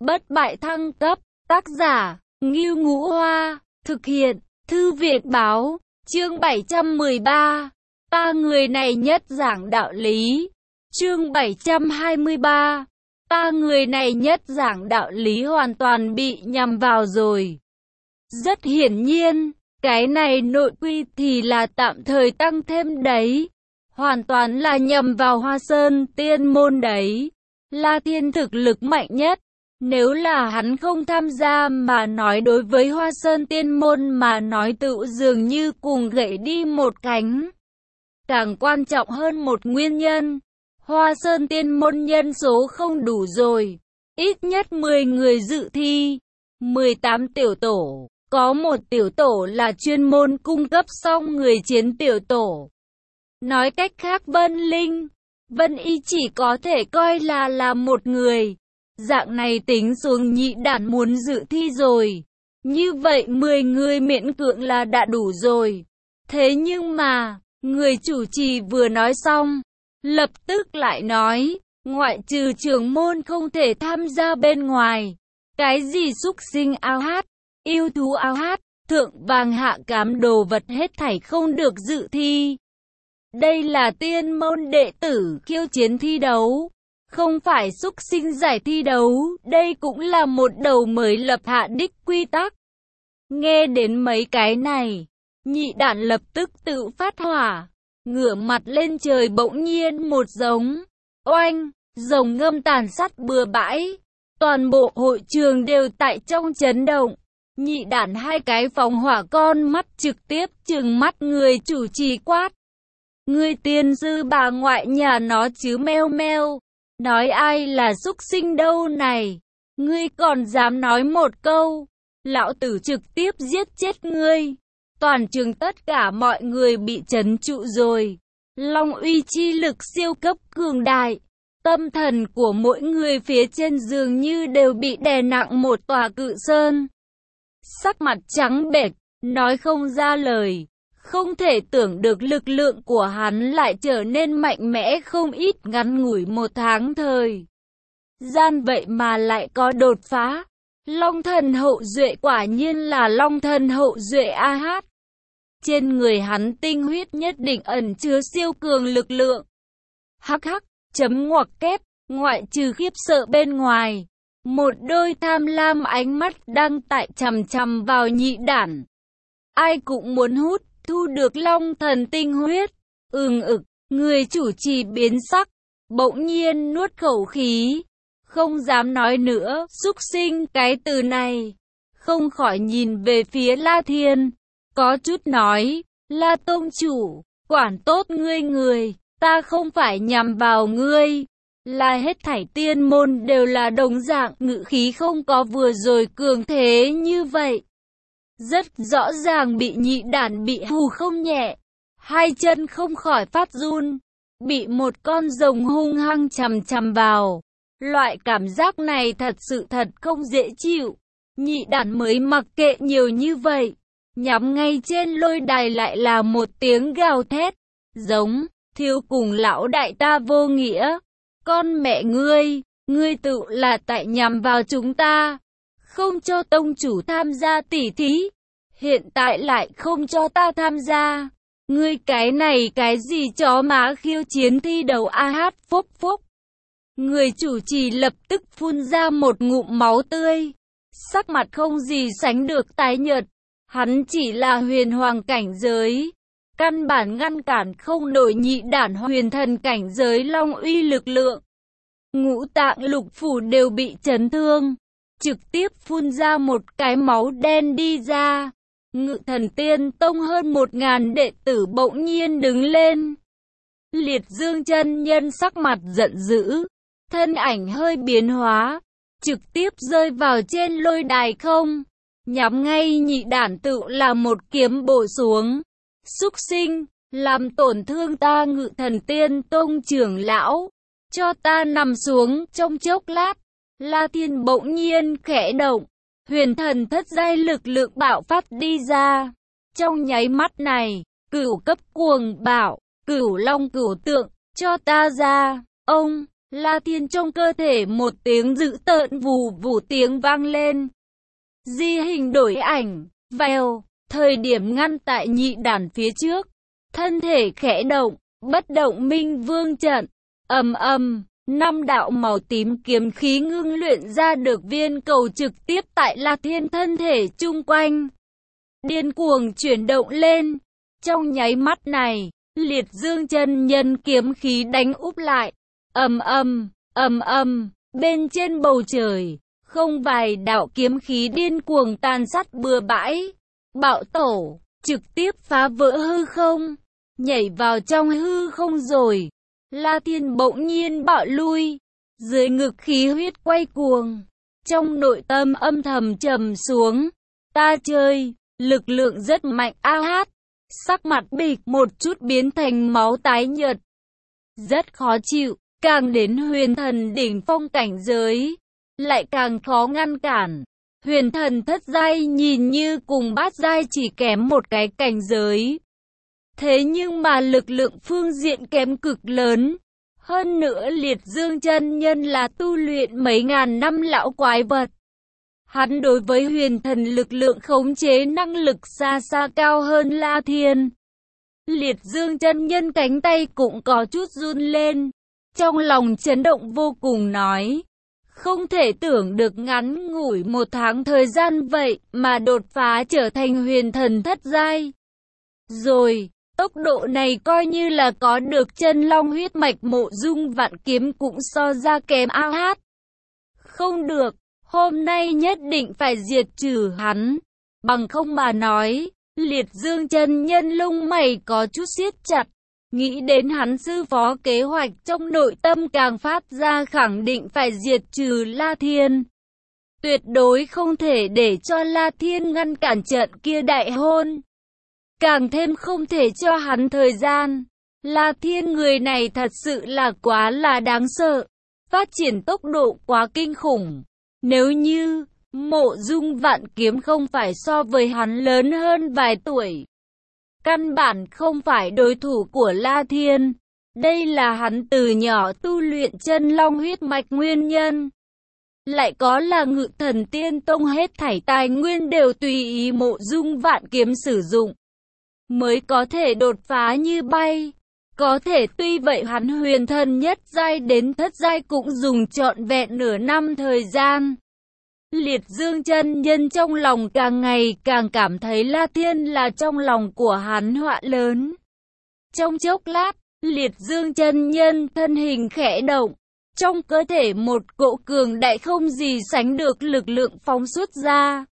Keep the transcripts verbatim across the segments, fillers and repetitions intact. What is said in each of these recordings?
bất bại thăng cấp, tác giả, Ngưu Ngũ Hoa, thực hiện, Thư viện Báo, chương bảy trăm mười ba, ta người này nhất giảng đạo lý, chương bảy trăm hai mươi ba, ta người này nhất giảng đạo lý hoàn toàn bị nhằm vào rồi. Rất hiển nhiên, cái này nội quy thì là tạm thời tăng thêm đấy, hoàn toàn là nhằm vào Hoa Sơn Tiên Môn đấy, La Thiên thực lực mạnh nhất. Nếu là hắn không tham gia mà nói đối với Hoa Sơn Tiên Môn mà nói tự dường như cùng gãy đi một cánh. Càng quan trọng hơn một nguyên nhân, Hoa Sơn Tiên Môn nhân số không đủ rồi, ít nhất mười người dự thi, mười tám tiểu tổ, có một tiểu tổ là chuyên môn cung cấp xong người chiến tiểu tổ. Nói cách khác Vân Linh, Vân Y chỉ có thể coi là là một người. Dạng này tính xuống nhị đản muốn dự thi rồi. Như vậy mười người miễn cưỡng là đã đủ rồi. Thế nhưng mà, người chủ trì vừa nói xong, lập tức lại nói, ngoại trừ trưởng môn không thể tham gia bên ngoài. Cái gì súc sinh ao hát, yêu thú ao hát, thượng vàng hạ cám đồ vật hết thảy không được dự thi. Đây là tiên môn đệ tử khiêu chiến thi đấu. Không phải súc sinh giải thi đấu, đây cũng là một đầu mới lập hạ đích quy tắc. Nghe đến mấy cái này, nhị đản lập tức tự phát hỏa, ngửa mặt lên trời bỗng nhiên một giống, oanh, rồng ngâm tàn sát bừa bãi, toàn bộ hội trường đều tại trong chấn động. Nhị đản hai cái phóng hỏa con mắt trực tiếp trừng mắt người chủ trì quát. Ngươi tiên sư bà ngoại nhà nó chứ meo meo. Nói ai là súc sinh đâu này, ngươi còn dám nói một câu, lão tử trực tiếp giết chết ngươi. Toàn trường tất cả mọi người bị trấn trụ rồi, long uy chi lực siêu cấp cường đại, tâm thần của mỗi người phía trên dường như đều bị đè nặng một tòa cự sơn. Sắc mặt trắng bệch, nói không ra lời. Không thể tưởng được lực lượng của hắn lại trở nên mạnh mẽ không ít ngắn ngủi một tháng thời gian vậy mà lại có đột phá. Long thần hậu duệ quả nhiên là long thần hậu duệ a hát. Trên người hắn tinh huyết nhất định ẩn chứa siêu cường lực lượng. Hắc hắc, chấm ngoặc kép, ngoại trừ khiếp sợ bên ngoài. Một đôi tham lam ánh mắt đang tại chằm chằm vào nhị đản. Ai cũng muốn hút. Thu được long thần tinh huyết, ừng ực, người chủ trì biến sắc, bỗng nhiên nuốt khẩu khí, không dám nói nữa, súc sinh cái từ này, không khỏi nhìn về phía La Thiên, có chút nói, La Tông Chủ, quản tốt ngươi người, ta không phải nhằm vào ngươi, là hết thảy tiên môn đều là đồng dạng, ngự khí không có vừa rồi cường thế như vậy. Rất rõ ràng bị nhị đản bị hù không nhẹ, hai chân không khỏi phát run, bị một con rồng hung hăng chằm chằm vào. Loại cảm giác này thật sự thật không dễ chịu. Nhị đản mới mặc kệ nhiều như vậy, nhắm ngay trên lôi đài lại là một tiếng gào thét, giống, thiếu cùng lão đại ta vô nghĩa. Con mẹ ngươi, ngươi tự là tại nhằm vào chúng ta. Không cho tông chủ tham gia tỉ thí, hiện tại lại không cho ta tham gia. Ngươi cái này cái gì chó má khiêu chiến thi đấu a hát phốc phốc. Người chủ trì lập tức phun ra một ngụm máu tươi, sắc mặt không gì sánh được tái nhợt. Hắn chỉ là huyền hoàng cảnh giới, căn bản ngăn cản không nổi nhị đản huyền thần cảnh giới long uy lực lượng. Ngũ tạng lục phủ đều bị chấn thương, trực tiếp phun ra một cái máu đen đi ra. Ngự thần tiên tông hơn một ngàn đệ tử bỗng nhiên đứng lên. Liệt Dương chân nhân sắc mặt giận dữ, thân ảnh hơi biến hóa, trực tiếp rơi vào trên lôi đài không, nhắm ngay nhị đản tự là một kiếm bổ xuống. Súc sinh, làm tổn thương ta Ngự thần tiên tông trưởng lão, cho ta nằm xuống trong chốc lát. La Thiên bỗng nhiên khẽ động, huyền thần thất giai lực lượng bạo phát đi ra. Trong nháy mắt này, cửu cấp cuồng bạo, cửu long cửu tượng, cho ta ra. Ông, La Thiên trong cơ thể một tiếng dữ tợn vù vù tiếng vang lên. Di hình đổi ảnh, vèo, thời điểm ngăn tại nhị đàn phía trước. Thân thể khẽ động, bất động minh vương trận, ầm ầm, năm đạo màu tím kiếm khí ngưng luyện ra được viên cầu trực tiếp tại La Thiên thân thể chung quanh. Điên cuồng chuyển động lên, trong nháy mắt này, Liệt Dương chân nhân kiếm khí đánh úp lại, ầm ầm, ầm ầm, bên trên bầu trời, không vài đạo kiếm khí điên cuồng tàn sát bừa bãi, bạo tổ, trực tiếp phá vỡ hư không, nhảy vào trong hư không rồi. La Thiên bỗng nhiên bạo lui, dưới ngực khí huyết quay cuồng, trong nội tâm âm thầm trầm xuống, ta chơi, lực lượng rất mạnh a hát, sắc mặt bịch một chút biến thành máu tái nhợt, rất khó chịu, càng đến huyền thần đỉnh phong cảnh giới, lại càng khó ngăn cản. Huyền thần thất giai nhìn như cùng bát giai chỉ kém một cái cảnh giới. Thế nhưng mà lực lượng phương diện kém cực lớn. Hơn nữa Liệt Dương chân nhân là tu luyện mấy ngàn năm lão quái vật. Hắn đối với huyền thần lực lượng khống chế năng lực xa xa cao hơn La Thiên. Liệt Dương chân nhân cánh tay cũng có chút run lên. Trong lòng chấn động vô cùng nói. Không thể tưởng được ngắn ngủi một tháng thời gian vậy mà đột phá trở thành huyền thần thất giai. Rồi, tốc độ này coi như là có được chân long huyết mạch Mộ Dung Vạn Kiếm cũng so ra kém a hát. Không được, hôm nay nhất định phải diệt trừ hắn. Bằng không mà nói, Liệt Dương chân nhân lông mày có chút siết chặt. Nghĩ đến hắn sư phó kế hoạch trong nội tâm càng phát ra khẳng định phải diệt trừ La Thiên. Tuyệt đối không thể để cho La Thiên ngăn cản trận kia đại hôn. Càng thêm không thể cho hắn thời gian. La Thiên người này thật sự là quá là đáng sợ. Phát triển tốc độ quá kinh khủng. Nếu như Mộ Dung Vạn Kiếm không phải so với hắn lớn hơn vài tuổi, căn bản không phải đối thủ của La Thiên. Đây là hắn từ nhỏ tu luyện chân long huyết mạch nguyên nhân. Lại có là Ngự Thần Tiên Tông hết thảy tài nguyên đều tùy ý Mộ Dung Vạn Kiếm sử dụng, mới có thể đột phá như bay. Có thể tuy vậy hắn huyền thần nhất giai đến thất giai cũng dùng trọn vẹn nửa năm thời gian. Liệt Dương chân nhân trong lòng càng ngày càng cảm thấy La Thiên là trong lòng của hắn họa lớn. Trong chốc lát, Liệt Dương chân nhân thân hình khẽ động, trong cơ thể một cỗ cường đại không gì sánh được lực lượng phóng xuất ra.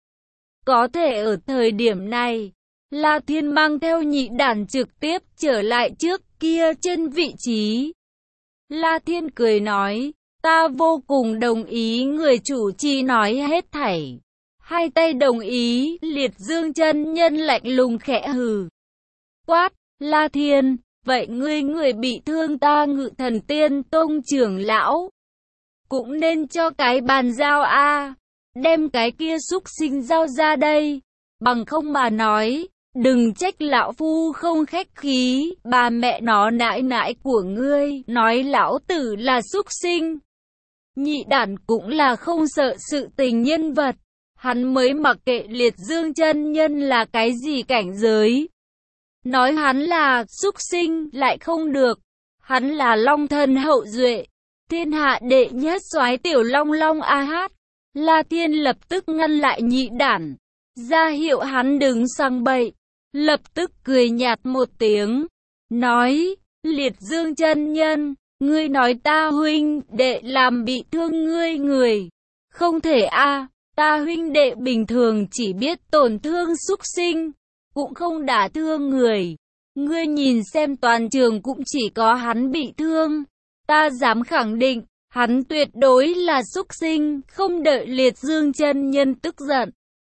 Có thể ở thời điểm này, La Thiên mang theo nhị đản trực tiếp trở lại trước kia trên vị trí. La Thiên cười nói, ta vô cùng đồng ý người chủ trì nói hết thảy. Hai tay đồng ý, Liệt Dương chân nhân lạnh lùng khẽ hừ. Quát, La Thiên, vậy ngươi người bị thương ta Ngự Thần Tiên Tông trưởng lão, cũng nên cho cái bàn giao a, đem cái kia xúc sinh giao ra đây, bằng không mà nói, đừng trách lão phu không khách khí, bà mẹ nó nãi nãi của ngươi, nói lão tử là xúc sinh. Nhị đản cũng là không sợ sự tình nhân vật, hắn mới mặc kệ Liệt Dương chân nhân là cái gì cảnh giới. Nói hắn là xúc sinh lại không được, hắn là long thần hậu duệ, thiên hạ đệ nhất soái tiểu long long a hát. La Thiên lập tức ngăn lại nhị đản, ra hiệu hắn đứng sang bậy, lập tức cười nhạt một tiếng, nói, Liệt Dương chân nhân, ngươi nói ta huynh đệ làm bị thương ngươi người, không thể a, ta huynh đệ bình thường chỉ biết tổn thương xúc sinh, cũng không đả thương người. Ngươi nhìn xem toàn trường cũng chỉ có hắn bị thương, ta dám khẳng định, hắn tuyệt đối là xúc sinh. Không đợi Liệt Dương chân nhân tức giận,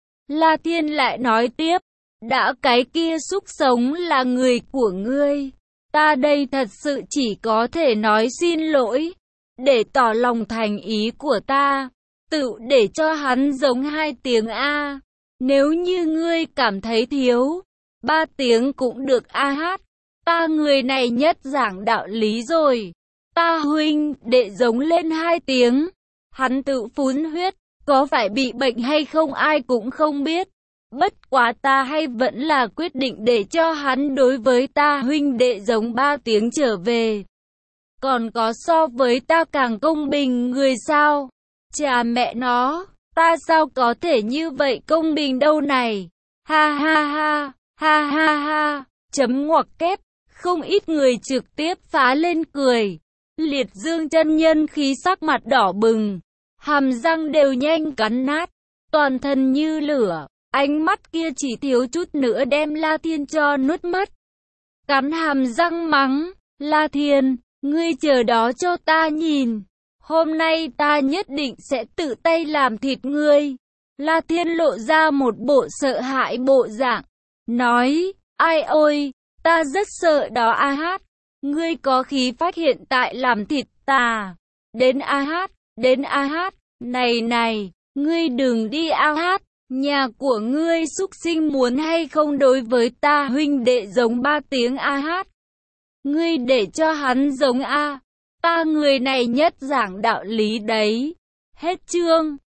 La Thiên lại nói tiếp, đã cái kia xúc sống là người của ngươi, ta đây thật sự chỉ có thể nói xin lỗi, để tỏ lòng thành ý của ta, tự để cho hắn giống hai tiếng a. Nếu như ngươi cảm thấy thiếu, ba tiếng cũng được a hát. Ta người này nhất giảng đạo lý rồi. Ta huynh đệ giống lên hai tiếng. Hắn tự phun huyết, có phải bị bệnh hay không ai cũng không biết. Bất quá ta hay vẫn là quyết định để cho hắn đối với ta huynh đệ giống ba tiếng trở về. Còn có so với ta càng công bình người sao? Chà mẹ nó, ta sao có thể như vậy công bình đâu này? Ha ha ha, ha ha ha, chấm ngoặc kép, không ít người trực tiếp phá lên cười. Liệt Dương chân nhân khí sắc mặt đỏ bừng, hàm răng đều nhanh cắn nát, toàn thân như lửa, ánh mắt kia chỉ thiếu chút nữa đem La Thiên cho nuốt mất. Cắn hàm răng mắng, La Thiên, ngươi chờ đó cho ta nhìn, hôm nay ta nhất định sẽ tự tay làm thịt ngươi. La Thiên lộ ra một bộ sợ hãi bộ dạng, nói, ai ôi, ta rất sợ đó A Hát, ngươi có khí phách hiện tại làm thịt ta. Đến A Hát, đến A Hát, này này, ngươi đừng đi A Hát, nhà của ngươi súc sinh muốn hay không đối với ta huynh đệ giống ba tiếng A Hát. Ngươi để cho hắn giống A, ta người này nhất giảng đạo lý đấy. Hết chương.